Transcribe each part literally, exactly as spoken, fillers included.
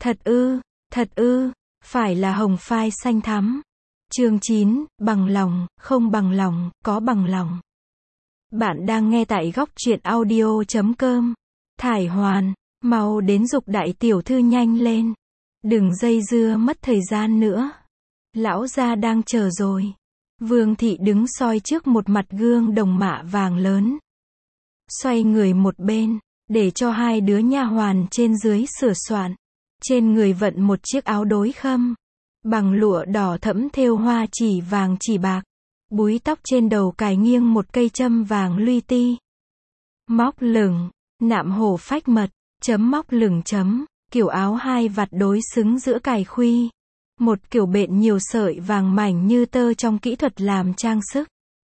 Thật ư, thật ư, phải là hồng phai xanh thắm. Chương chín, bằng lòng, không bằng lòng, có bằng lòng. Bạn đang nghe tại góc truyện audio chấm com. Thải Hoàn, mau đến giục đại tiểu thư nhanh lên. Đừng dây dưa mất thời gian nữa. Lão gia đang chờ rồi. Vương thị đứng soi trước một mặt gương đồng mạ vàng lớn. Xoay người một bên, để cho hai đứa nha hoàn trên dưới sửa soạn. Trên người vận một chiếc áo đối khâm, bằng lụa đỏ thẫm thêu hoa chỉ vàng chỉ bạc. Búi tóc trên đầu cài nghiêng một cây châm vàng luy ti. Móc lửng, nạm hổ phách mật, chấm móc lửng chấm, kiểu áo hai vạt đối xứng giữa cài khuy. Một kiểu bện nhiều sợi vàng mảnh như tơ trong kỹ thuật làm trang sức.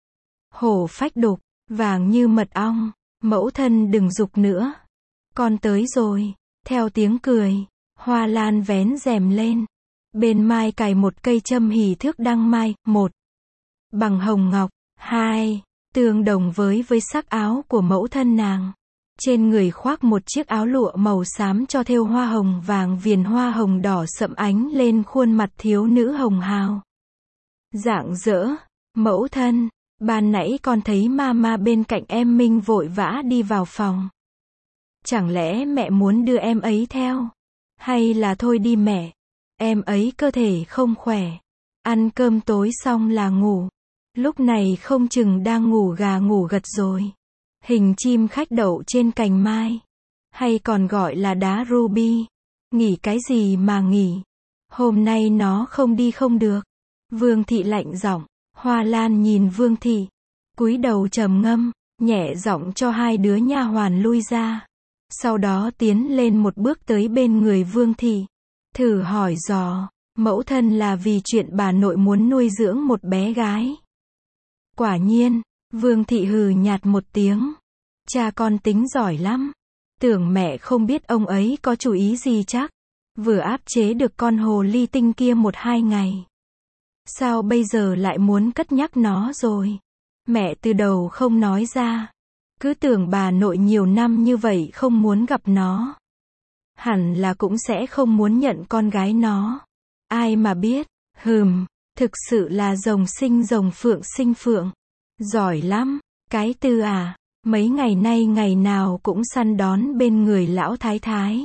Hổ phách đục, vàng như mật ong, mẫu thân đừng giục nữa. Con tới rồi, theo tiếng cười, Hoa Lan vén rèm lên. Bên mai cài một cây châm hỷ thước đăng mai, một. Bằng hồng ngọc, hai. Tương đồng với với sắc áo của mẫu thân nàng. Trên người khoác một chiếc áo lụa màu xám cho thêu hoa hồng vàng viền hoa hồng đỏ sậm ánh lên khuôn mặt thiếu nữ hồng hào. Rạng rỡ, mẫu thân, ban nãy con thấy mama bên cạnh em Minh vội vã đi vào phòng. Chẳng lẽ mẹ muốn đưa em ấy theo? Hay là thôi đi mẹ, em ấy cơ thể không khỏe. Ăn cơm tối xong là ngủ. Lúc này không chừng đang ngủ gà ngủ gật rồi. Hình chim khách đậu trên cành mai, hay còn gọi là đá ruby. Nghỉ cái gì mà nghỉ? Hôm nay nó không đi không được. Vương thị lạnh giọng. Hoa Lan nhìn Vương thị, cúi đầu trầm ngâm, nhẹ giọng cho hai đứa nha hoàn lui ra. Sau đó tiến lên một bước tới bên người Vương thị, thử hỏi dò, mẫu thân là vì chuyện bà nội muốn nuôi dưỡng một bé gái. Quả nhiên, Vương thị hừ nhạt một tiếng. Cha con tính giỏi lắm. Tưởng mẹ không biết ông ấy có chủ ý gì chắc. Vừa áp chế được con hồ ly tinh kia một hai ngày. Sao bây giờ lại muốn cất nhắc nó rồi? Mẹ từ đầu không nói ra. Cứ tưởng bà nội nhiều năm như vậy không muốn gặp nó. Hẳn là cũng sẽ không muốn nhận con gái nó. Ai mà biết, hừm, thực sự là rồng sinh rồng phượng sinh phượng. Giỏi lắm, cái tư à, mấy ngày nay ngày nào cũng săn đón bên người lão thái thái.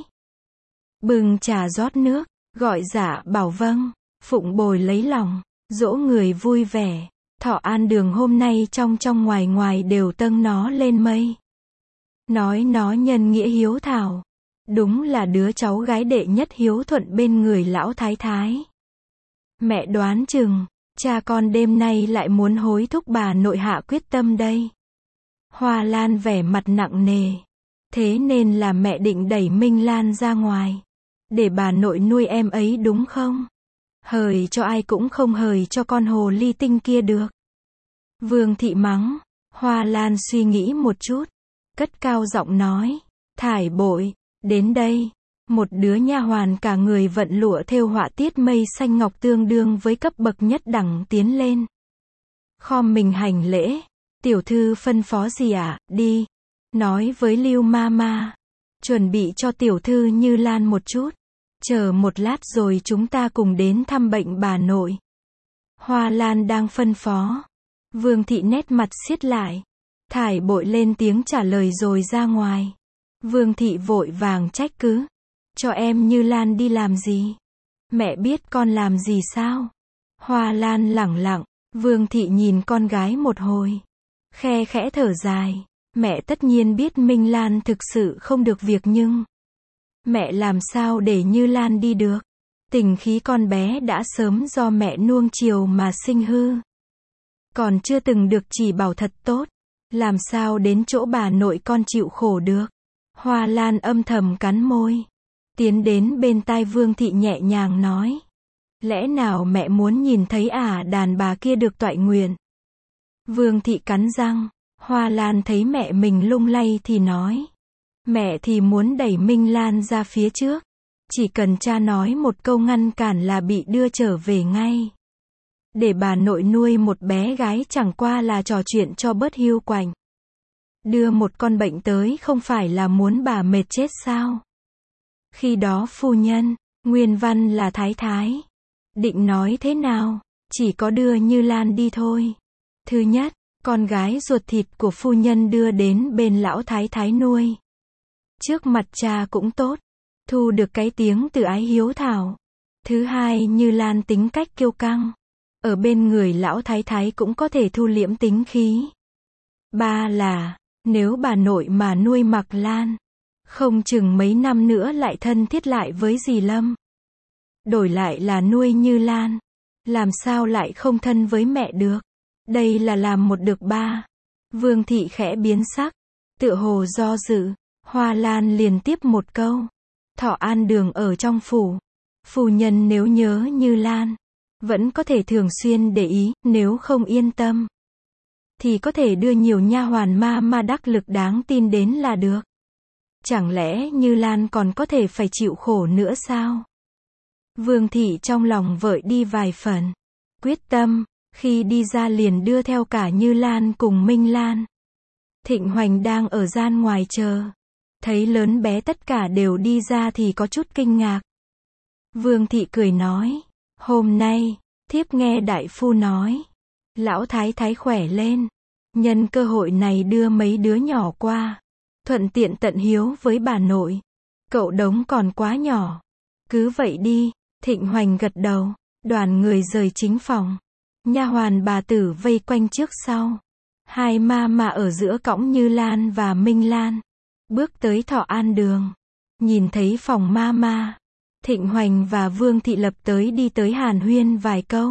Bưng trà rót nước, gọi dạ bảo vâng, phụng bồi lấy lòng, dỗ người vui vẻ. Thọ an đường hôm nay trong trong ngoài ngoài đều tâng nó lên mây. Nói nó nhân nghĩa hiếu thảo. Đúng là đứa cháu gái đệ nhất hiếu thuận bên người lão thái thái. Mẹ đoán chừng, cha con đêm nay lại muốn hối thúc bà nội hạ quyết tâm đây. Hoa Lan vẻ mặt nặng nề. Thế nên là mẹ định đẩy Minh Lan ra ngoài. Để bà nội nuôi em ấy đúng không? Hời cho ai cũng không hời cho con hồ ly tinh kia được. Vương thị mắng. Hoa Lan suy nghĩ một chút, cất cao giọng nói. Thải bội, đến đây. Một đứa nha hoàn cả người vận lụa thêu họa tiết mây xanh ngọc tương đương với cấp bậc nhất đẳng tiến lên. Khom mình hành lễ. Tiểu thư phân phó gì ạ? À? Đi. Nói với Lưu Mama. Chuẩn bị cho tiểu thư Như Lan một chút. Chờ một lát rồi chúng ta cùng đến thăm bệnh bà nội. Hoa Lan đang phân phó. Vương thị nét mặt siết lại. Thải bội lên tiếng trả lời rồi ra ngoài. Vương thị vội vàng trách cứ. Cho em Như Lan đi làm gì? Mẹ biết con làm gì sao? Hoa Lan lẳng lặng. Vương thị nhìn con gái một hồi. Khe khẽ thở dài. Mẹ tất nhiên biết Minh Lan thực sự không được việc nhưng mẹ làm sao để Như Lan đi được? Tình khí con bé đã sớm do mẹ nuông chiều mà sinh hư. Còn chưa từng được chỉ bảo thật tốt. Làm sao đến chỗ bà nội con chịu khổ được? Hoa Lan âm thầm cắn môi. Tiến đến bên tai Vương thị nhẹ nhàng nói. Lẽ nào mẹ muốn nhìn thấy à đàn bà kia được toại nguyện? Vương thị cắn răng. Hoa Lan thấy mẹ mình lung lay thì nói. Mẹ thì muốn đẩy Minh Lan ra phía trước. Chỉ cần cha nói một câu ngăn cản là bị đưa trở về ngay. Để bà nội nuôi một bé gái chẳng qua là trò chuyện cho bớt hiu quạnh. Đưa một con bệnh tới không phải là muốn bà mệt chết sao? Khi đó phu nhân, Nguyên văn là Thái Thái. Định nói thế nào? Chỉ có đưa Như Lan đi thôi. Thứ nhất, con gái ruột thịt của phu nhân đưa đến bên lão Thái Thái nuôi. Trước mặt cha cũng tốt. Thu được cái tiếng từ ái hiếu thảo. Thứ hai, Như Lan tính cách kiêu căng. Ở bên người lão Thái Thái cũng có thể thu liễm tính khí. Ba là, nếu bà nội mà nuôi Mặc Lan, không chừng mấy năm nữa lại thân thiết lại với dì Lâm. Đổi lại là nuôi Như Lan, làm sao lại không thân với mẹ được. Đây là làm một được ba. Vương thị khẽ biến sắc, tựa hồ do dự. Hoa Lan liền tiếp một câu. Thọ An Đường ở trong phủ. Phu nhân nếu nhớ Như Lan, vẫn có thể thường xuyên để ý, nếu không yên tâm, thì có thể đưa nhiều nha hoàn ma ma đắc lực đáng tin đến là được. Chẳng lẽ Như Lan còn có thể phải chịu khổ nữa sao? Vương thị trong lòng vợi đi vài phần. Quyết tâm, khi đi ra liền đưa theo cả Như Lan cùng Minh Lan. Thịnh Hoành đang ở gian ngoài chờ. Thấy lớn bé tất cả đều đi ra thì có chút kinh ngạc. Vương thị cười nói, hôm nay, thiếp nghe đại phu nói, lão Thái Thái khỏe lên. Nhân cơ hội này đưa mấy đứa nhỏ qua. Thuận tiện tận hiếu với bà nội. Cậu Đống còn quá nhỏ. Cứ vậy đi. Thịnh Hoành gật đầu. Đoàn người rời chính phòng. Nha hoàn bà tử vây quanh trước sau. Hai ma mà ở giữa cõng Như Lan và Minh Lan. Bước tới Thọ An Đường. Nhìn thấy phòng ma ma. Thịnh Hoành và Vương thị lập tới đi tới hàn huyên vài câu.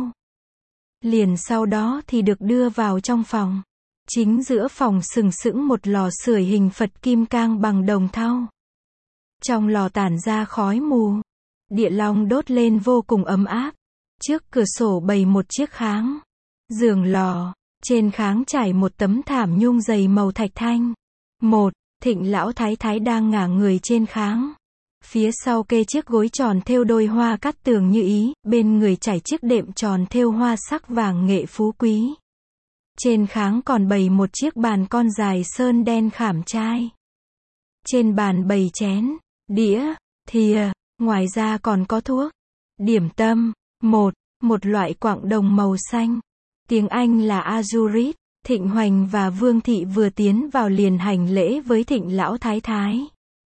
Liền sau đó thì được đưa vào trong phòng. Chính giữa phòng sừng sững một lò sưởi hình Phật kim cang bằng đồng thau. Trong lò tản ra khói mù. Địa long đốt lên vô cùng ấm áp. Trước cửa sổ bày một chiếc kháng. Giường lò. Trên kháng trải một tấm thảm nhung dày màu thạch thanh. Một, Thịnh lão Thái Thái đang ngả người trên kháng. Phía sau kê chiếc gối tròn thêu đôi hoa cát tường như ý. Bên người trải chiếc đệm tròn thêu hoa sắc vàng nghệ phú quý. Trên kháng còn bày một chiếc bàn con dài sơn đen khảm trai. Trên bàn bày chén, đĩa, thìa, ngoài ra còn có thuốc, điểm tâm, một, một loại quặng đồng màu xanh. Tiếng Anh là azurit. Thịnh Hoành và Vương thị vừa tiến vào liền hành lễ với Thịnh lão Thái Thái.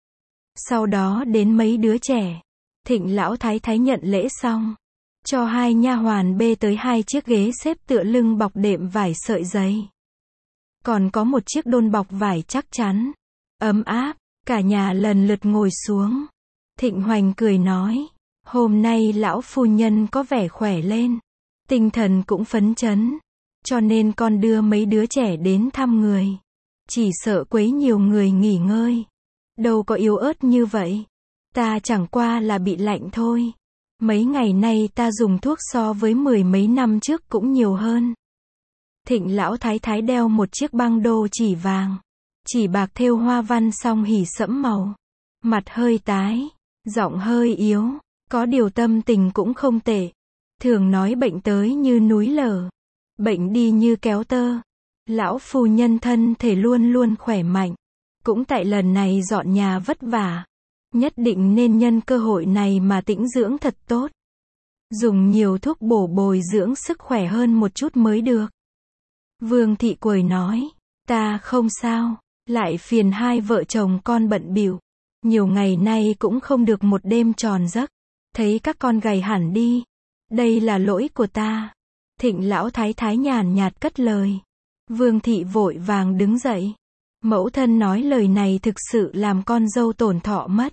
Sau đó đến mấy đứa trẻ. Thịnh lão Thái Thái nhận lễ xong, cho hai nha hoàn bê tới hai chiếc ghế xếp tựa lưng bọc đệm vải sợi dày. Còn có một chiếc đôn bọc vải chắc chắn, ấm áp, cả nhà lần lượt ngồi xuống. Thịnh Hoành cười nói, hôm nay lão phu nhân có vẻ khỏe lên, tinh thần cũng phấn chấn, cho nên con đưa mấy đứa trẻ đến thăm người. Chỉ sợ quấy nhiều người nghỉ ngơi. Đâu có yếu ớt như vậy. Ta chẳng qua là bị lạnh thôi. Mấy ngày nay ta dùng thuốc so với mười mấy năm trước cũng nhiều hơn. Thịnh lão Thái Thái đeo một chiếc băng đô chỉ vàng, chỉ bạc thêu hoa văn song hỉ sẫm màu. Mặt hơi tái, giọng hơi yếu, có điều tâm tình cũng không tệ. Thường nói bệnh tới như núi lở, bệnh đi như kéo tơ. Lão phu nhân thân thể luôn luôn khỏe mạnh. Cũng tại lần này dọn nhà vất vả. Nhất định nên nhân cơ hội này mà tĩnh dưỡng thật tốt. Dùng nhiều thuốc bổ bồi dưỡng sức khỏe hơn một chút mới được. Vương thị cười nói, ta không sao, lại phiền hai vợ chồng con bận bịu. Nhiều ngày nay cũng không được một đêm tròn giấc. Thấy các con gầy hẳn đi. Đây là lỗi của ta. Thịnh lão Thái Thái nhàn nhạt cất lời. Vương thị vội vàng đứng dậy. Mẫu thân nói lời này thực sự làm con dâu tổn thọ mất.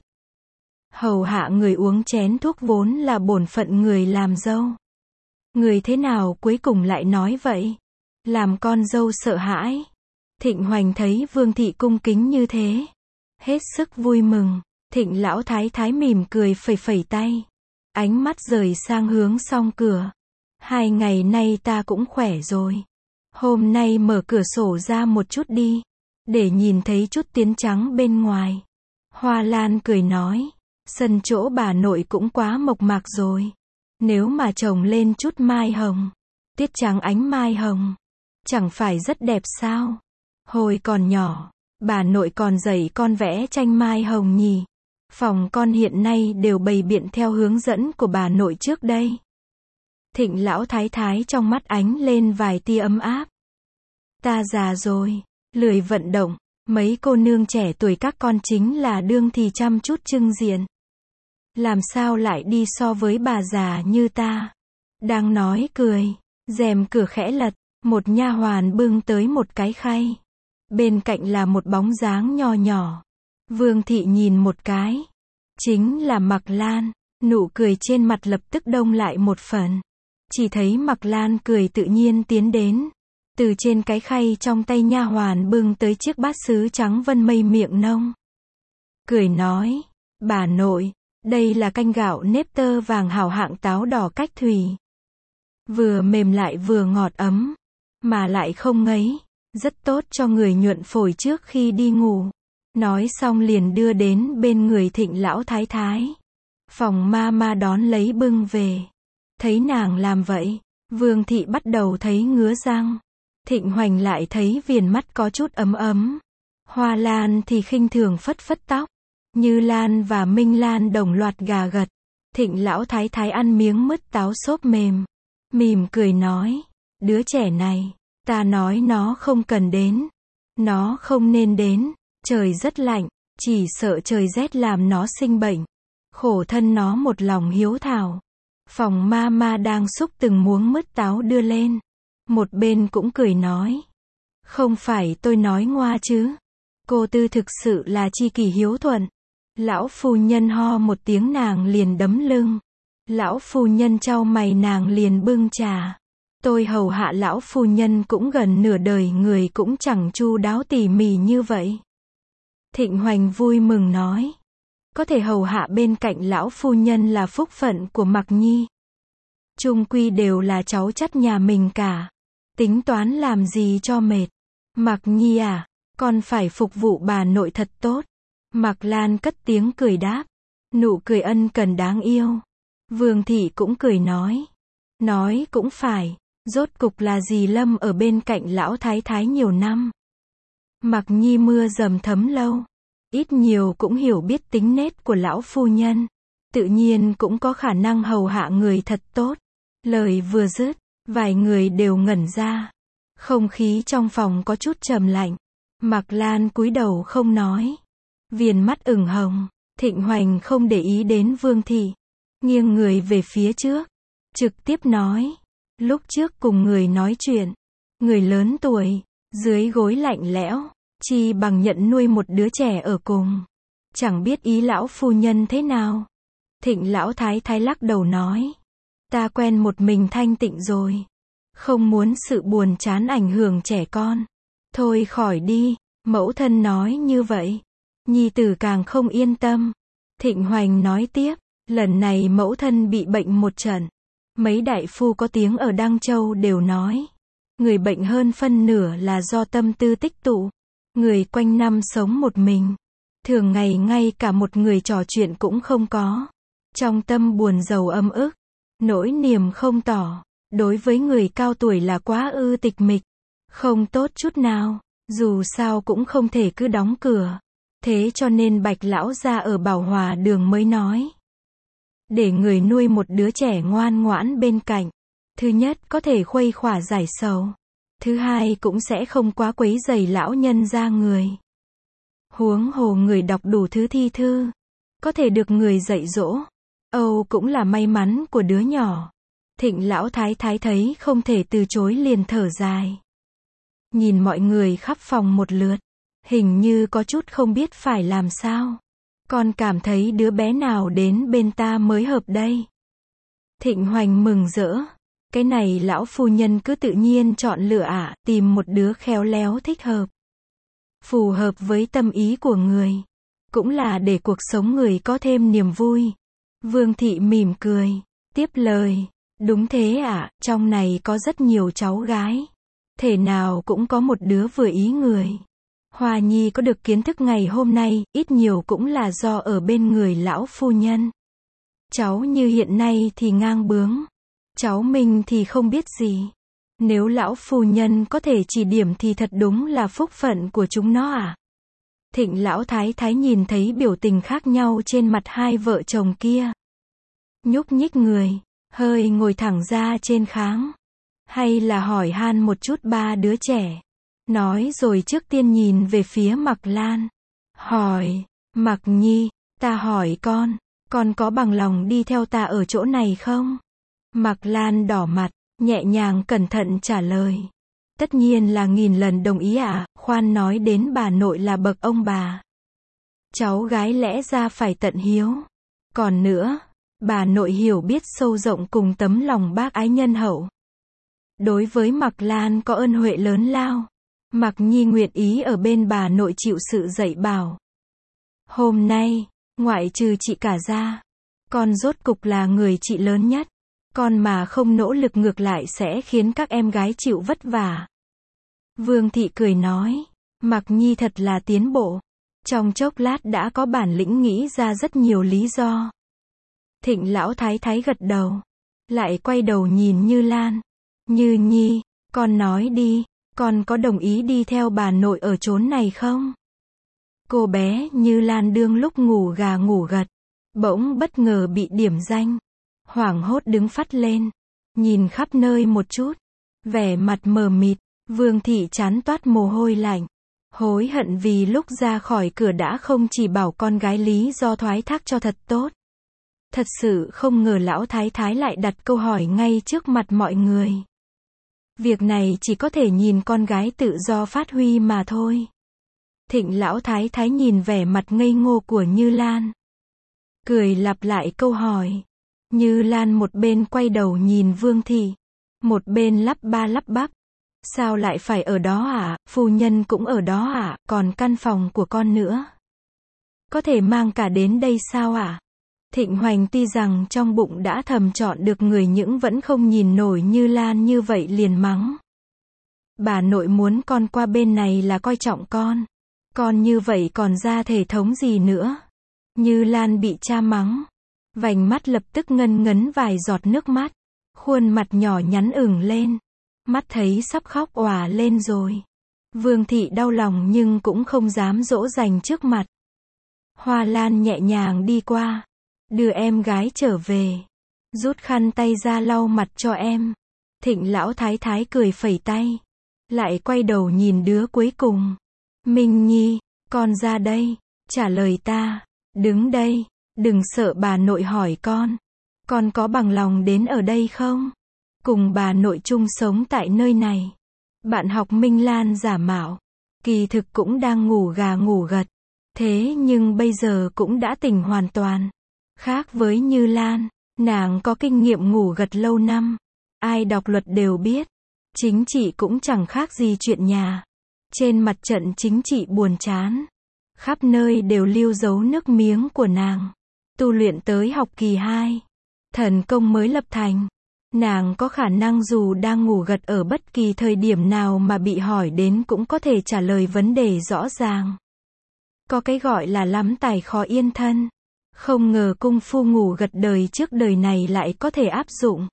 Hầu hạ người uống chén thuốc vốn là bổn phận người làm dâu. Người thế nào cuối cùng lại nói vậy? Làm con dâu sợ hãi. Thịnh Hoành thấy Vương thị cung kính như thế, hết sức vui mừng. Thịnh lão Thái Thái mỉm cười phẩy phẩy tay. Ánh mắt rời sang hướng song cửa. Hai ngày nay ta cũng khỏe rồi. Hôm nay mở cửa sổ ra một chút đi, để nhìn thấy chút tiến trắng bên ngoài. Hoa Lan cười nói, sân chỗ bà nội cũng quá mộc mạc rồi. Nếu mà trồng lên chút mai hồng, tiết trắng ánh mai hồng, chẳng phải rất đẹp sao? Hồi còn nhỏ, bà nội còn dạy con vẽ tranh mai hồng nhỉ. Phòng con hiện nay đều bày biện theo hướng dẫn của bà nội trước đây. Thịnh lão thái thái trong mắt ánh lên vài tia ấm áp. Ta già rồi, lười vận động, mấy cô nương trẻ tuổi các con chính là đương thì chăm chút trưng diện. Làm sao lại đi so với bà già như ta? Đang nói cười, rèm cửa khẽ lật, một nha hoàn bưng tới một cái khay. Bên cạnh là một bóng dáng nho nhỏ. Vương thị nhìn một cái. Chính là Mạc Lan, nụ cười trên mặt lập tức đông lại một phần. Chỉ thấy Mạc Lan cười tự nhiên tiến đến. Từ trên cái khay trong tay nha hoàn bưng tới chiếc bát sứ trắng vân mây miệng nông. Cười nói, bà nội, đây là canh gạo nếp tơ vàng hảo hạng táo đỏ cách thủy. Vừa mềm lại vừa ngọt ấm, mà lại không ngấy, rất tốt cho người nhuận phổi trước khi đi ngủ. Nói xong liền đưa đến bên người Thịnh lão thái thái. Phòng ma ma đón lấy bưng về. Thấy nàng làm vậy, Vương thị bắt đầu thấy ngứa răng. Thịnh Hoành lại thấy viền mắt có chút ấm ấm. Hoa Lan thì khinh thường phất phất tóc. Như Lan và Minh Lan đồng loạt gà gật. Thịnh lão thái thái ăn miếng mứt táo xốp mềm. Mỉm cười nói, đứa trẻ này, ta nói nó không cần đến. Nó không nên đến. Trời rất lạnh, chỉ sợ trời rét làm nó sinh bệnh. Khổ thân nó một lòng hiếu thảo. Phòng ma ma đang xúc từng muỗng mứt táo đưa lên. Một bên cũng cười nói. Không phải tôi nói ngoa chứ. Cô tư thực sự là chi kỷ hiếu thuận. Lão phu nhân ho một tiếng nàng liền đấm lưng. Lão phu nhân chau mày nàng liền bưng trà. Tôi hầu hạ lão phu nhân cũng gần nửa đời người cũng chẳng chu đáo tỉ mỉ như vậy. Thịnh Hoành vui mừng nói. Có thể hầu hạ bên cạnh lão phu nhân là phúc phận của Mạc Nhi. Chung quy đều là cháu chắt nhà mình cả. Tính toán làm gì cho mệt. Mạc Nhi à, con phải phục vụ bà nội thật tốt. Mạc Lan cất tiếng cười đáp. Nụ cười ân cần đáng yêu. Vương thị cũng cười nói. Nói cũng phải, rốt cục là dì Lâm ở bên cạnh lão thái thái nhiều năm. Mạc Nhi mưa dầm thấm lâu. Ít nhiều cũng hiểu biết tính nết của lão phu nhân. Tự nhiên cũng có khả năng hầu hạ người thật tốt. Lời vừa dứt, vài người đều ngẩn ra. Không khí trong phòng có chút trầm lạnh. Mạc Lan cúi đầu không nói. Viền mắt ửng hồng. Thịnh Hoành không để ý đến Vương thị. Nghiêng người về phía trước. Trực tiếp nói. Lúc trước cùng người nói chuyện. Người lớn tuổi. Dưới gối lạnh lẽo. Chi bằng nhận nuôi một đứa trẻ ở cùng. Chẳng biết ý lão phu nhân thế nào. Thịnh lão thái thái lắc đầu nói. Ta quen một mình thanh tịnh rồi. Không muốn sự buồn chán ảnh hưởng trẻ con. Thôi khỏi đi. Mẫu thân nói như vậy. Nhi tử càng không yên tâm. Thịnh Hoành nói tiếp. Lần này mẫu thân bị bệnh một trận. Mấy đại phu có tiếng ở Đăng Châu đều nói. Người bệnh hơn phân nửa là do tâm tư tích tụ. Người quanh năm sống một mình. Thường ngày ngay cả một người trò chuyện cũng không có. Trong tâm buồn rầu âm ức. Nỗi niềm không tỏ. Đối với người cao tuổi là quá ư tịch mịch. Không tốt chút nào. Dù sao cũng không thể cứ đóng cửa. Thế cho nên Bạch lão gia ở Bảo Hòa đường mới nói. Để người nuôi một đứa trẻ ngoan ngoãn bên cạnh. Thứ nhất có thể khuây khỏa giải sầu. Thứ hai cũng sẽ không quá quấy rầy lão nhân ra người. Huống hồ người đọc đủ thứ thi thư. Có thể được người dạy dỗ. Âu cũng là may mắn của đứa nhỏ. Thịnh lão thái thái thấy không thể từ chối liền thở dài. Nhìn mọi người khắp phòng một lượt. Hình như có chút không biết phải làm sao. Con cảm thấy đứa bé nào đến bên ta mới hợp đây. Thịnh Hoành mừng rỡ. Cái này lão phu nhân cứ tự nhiên chọn lựa ạ, à, tìm một đứa khéo léo thích hợp. Phù hợp với tâm ý của người. Cũng là để cuộc sống người có thêm niềm vui. Vương thị mỉm cười. Tiếp lời. Đúng thế ạ, à, trong này có rất nhiều cháu gái. Thể nào cũng có một đứa vừa ý người. Hoa Nhi có được kiến thức ngày hôm nay, ít nhiều cũng là do ở bên người lão phu nhân. Cháu như hiện nay thì ngang bướng. Cháu mình thì không biết gì. Nếu lão phu nhân có thể chỉ điểm thì thật đúng là phúc phận của chúng nó à. Thịnh lão thái thái nhìn thấy biểu tình khác nhau trên mặt hai vợ chồng kia. Nhúc nhích người, hơi ngồi thẳng ra trên kháng. Hay là hỏi han một chút ba đứa trẻ. Nói rồi trước tiên nhìn về phía Mạc Lan. Hỏi, Mạc Nhi, ta hỏi con, con có bằng lòng đi theo ta ở chỗ này không? Mạc Lan đỏ mặt, nhẹ nhàng cẩn thận trả lời. Tất nhiên là nghìn lần đồng ý ạ, à, khoan nói đến bà nội là bậc ông bà. Cháu gái lẽ ra phải tận hiếu. Còn nữa, bà nội hiểu biết sâu rộng cùng tấm lòng bác ái nhân hậu. Đối với Mạc Lan có ơn huệ lớn lao. Mạc Nhi nguyện ý ở bên bà nội chịu sự dạy bảo. Hôm nay, ngoại trừ chị cả ra, con rốt cục là người chị lớn nhất. Con mà không nỗ lực ngược lại sẽ khiến các em gái chịu vất vả. Vương thị cười nói, Mạc Nhi thật là tiến bộ. Trong chốc lát đã có bản lĩnh nghĩ ra rất nhiều lý do. Thịnh lão thái thái gật đầu. Lại quay đầu nhìn Như Lan. Như Nhi, con nói đi, con có đồng ý đi theo bà nội ở chốn này không? Cô bé Như Lan đương lúc ngủ gà ngủ gật. Bỗng bất ngờ bị điểm danh. Hoảng hốt đứng phắt lên. Nhìn khắp nơi một chút. Vẻ mặt mờ mịt. Vương thị chán toát mồ hôi lạnh. Hối hận vì lúc ra khỏi cửa đã không chỉ bảo con gái lý do thoái thác cho thật tốt. Thật sự không ngờ lão thái thái lại đặt câu hỏi ngay trước mặt mọi người. Việc này chỉ có thể nhìn con gái tự do phát huy mà thôi. Thịnh lão thái thái nhìn vẻ mặt ngây ngô của Như Lan. Cười lặp lại câu hỏi. Như Lan một bên quay đầu nhìn Vương thị. Một bên lắp ba lắp bắp. Sao lại phải ở đó ạ, phu nhân cũng ở đó ạ, còn căn phòng của con nữa. Có thể mang cả đến đây sao ạ? Thịnh Hoành tuy rằng trong bụng đã thầm chọn được người nhưng vẫn không nhìn nổi Như Lan như vậy liền mắng. Bà nội muốn con qua bên này là coi trọng con. Con như vậy còn ra thể thống gì nữa. Như Lan bị cha mắng. Vành mắt lập tức ngân ngấn vài giọt nước mắt. Khuôn mặt nhỏ nhắn ửng lên. Mắt thấy sắp khóc òa lên rồi. Vương thị đau lòng nhưng cũng không dám dỗ dành trước mặt. Hoa Lan nhẹ nhàng đi qua. Đưa em gái trở về. Rút khăn tay ra lau mặt cho em. Thịnh lão thái thái cười phẩy tay. Lại quay đầu nhìn đứa cuối cùng. Minh Nhi, con ra đây. Trả lời ta. Đứng đây. Đừng sợ bà nội hỏi con. Con có bằng lòng đến ở đây không? Cùng bà nội chung sống tại nơi này. Bạn học Minh Lan giả mạo. Kỳ thực cũng đang ngủ gà ngủ gật. Thế nhưng bây giờ cũng đã tỉnh hoàn toàn. Khác với Như Lan, nàng có kinh nghiệm ngủ gật lâu năm. Ai đọc luật đều biết. Chính trị cũng chẳng khác gì chuyện nhà. Trên mặt trận chính trị buồn chán. Khắp nơi đều lưu dấu nước miếng của nàng. Tu luyện tới học kỳ hai. Thần công mới lập thành. Nàng có khả năng dù đang ngủ gật ở bất kỳ thời điểm nào mà bị hỏi đến cũng có thể trả lời vấn đề rõ ràng. Có cái gọi là lắm tài khó yên thân. Không ngờ cung phu ngủ gật đời trước đời này lại có thể áp dụng.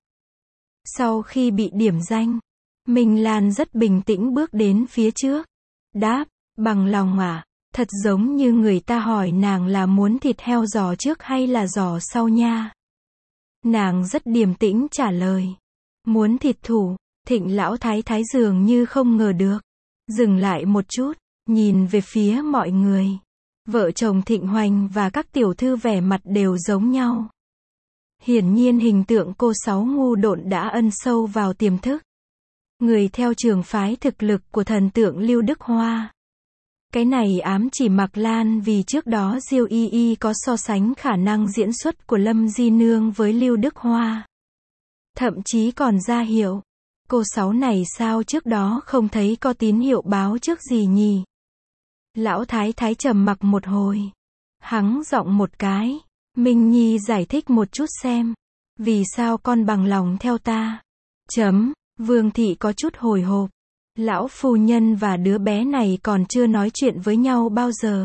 Sau khi bị điểm danh, Minh Lan rất bình tĩnh bước đến phía trước. Đáp, bằng lòng à, thật giống như người ta hỏi nàng là muốn thịt heo giò trước hay là giò sau nha. Nàng rất điềm tĩnh trả lời. Muốn thịt thủ. Thịnh lão thái thái dường như không ngờ được. Dừng lại một chút, nhìn về phía mọi người. Vợ chồng Thịnh Hoành và các tiểu thư vẻ mặt đều giống nhau. Hiển nhiên hình tượng cô sáu ngu độn đã ân sâu vào tiềm thức. Người theo trường phái thực lực của thần tượng Lưu Đức Hoa. Cái này ám chỉ Mạc Lan vì trước đó Diêu Y Y có so sánh khả năng diễn xuất của Lâm Di Nương với Lưu Đức Hoa. Thậm chí còn ra hiệu. Cô sáu này sao trước đó không thấy có tín hiệu báo trước gì nhỉ? Lão thái thái trầm mặc một hồi. Hắng giọng một cái. Minh Nhi giải thích một chút xem. Vì sao con bằng lòng theo ta? Chấm. Vương thị có chút hồi hộp. Lão phu nhân và đứa bé này còn chưa nói chuyện với nhau bao giờ.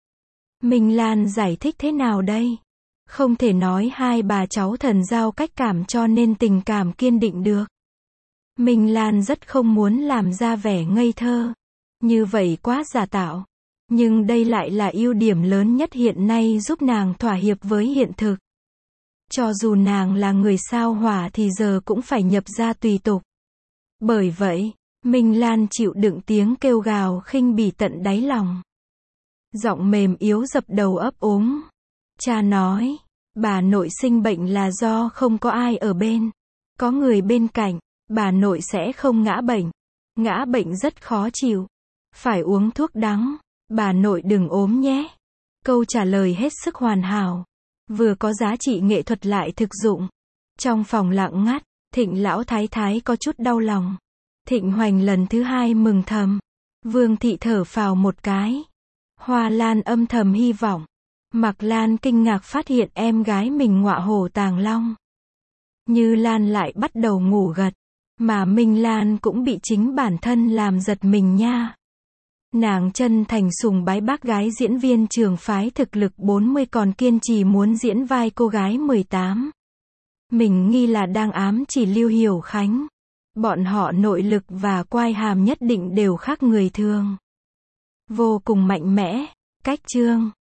Minh Lan giải thích thế nào đây? Không thể nói hai bà cháu thần giao cách cảm cho nên tình cảm kiên định được. Minh Lan rất không muốn làm ra vẻ ngây thơ. Như vậy quá giả tạo. Nhưng đây lại là ưu điểm lớn nhất hiện nay giúp nàng thỏa hiệp với hiện thực. Cho dù nàng là người sao hỏa thì giờ cũng phải nhập gia tùy tục. Bởi vậy, Minh Lan chịu đựng tiếng kêu gào khinh bỉ tận đáy lòng. Giọng mềm yếu dập đầu ấp úng. Cha nói, bà nội sinh bệnh là do không có ai ở bên. Có người bên cạnh, bà nội sẽ không ngã bệnh. Ngã bệnh rất khó chịu. Phải uống thuốc đắng. Bà nội đừng ốm nhé. Câu trả lời hết sức hoàn hảo. Vừa có giá trị nghệ thuật lại thực dụng. Trong phòng lặng ngắt, Thịnh lão thái thái có chút đau lòng. Thịnh Hoành lần thứ hai mừng thầm. Vương thị thở phào một cái. Hoa Lan âm thầm hy vọng. Mạc Lan kinh ngạc phát hiện em gái mình ngọa hổ tàng long. Như Lan lại bắt đầu ngủ gật. Mà Minh Lan cũng bị chính bản thân làm giật mình nha. Nàng chân thành sùng bái bác gái diễn viên trường phái thực lực bốn mươi còn kiên trì muốn diễn vai cô gái mười tám. Mình nghi là đang ám chỉ Lưu Hiểu Khánh. Bọn họ nội lực và quai hàm nhất định đều khác người thường. Vô cùng mạnh mẽ. Cách chương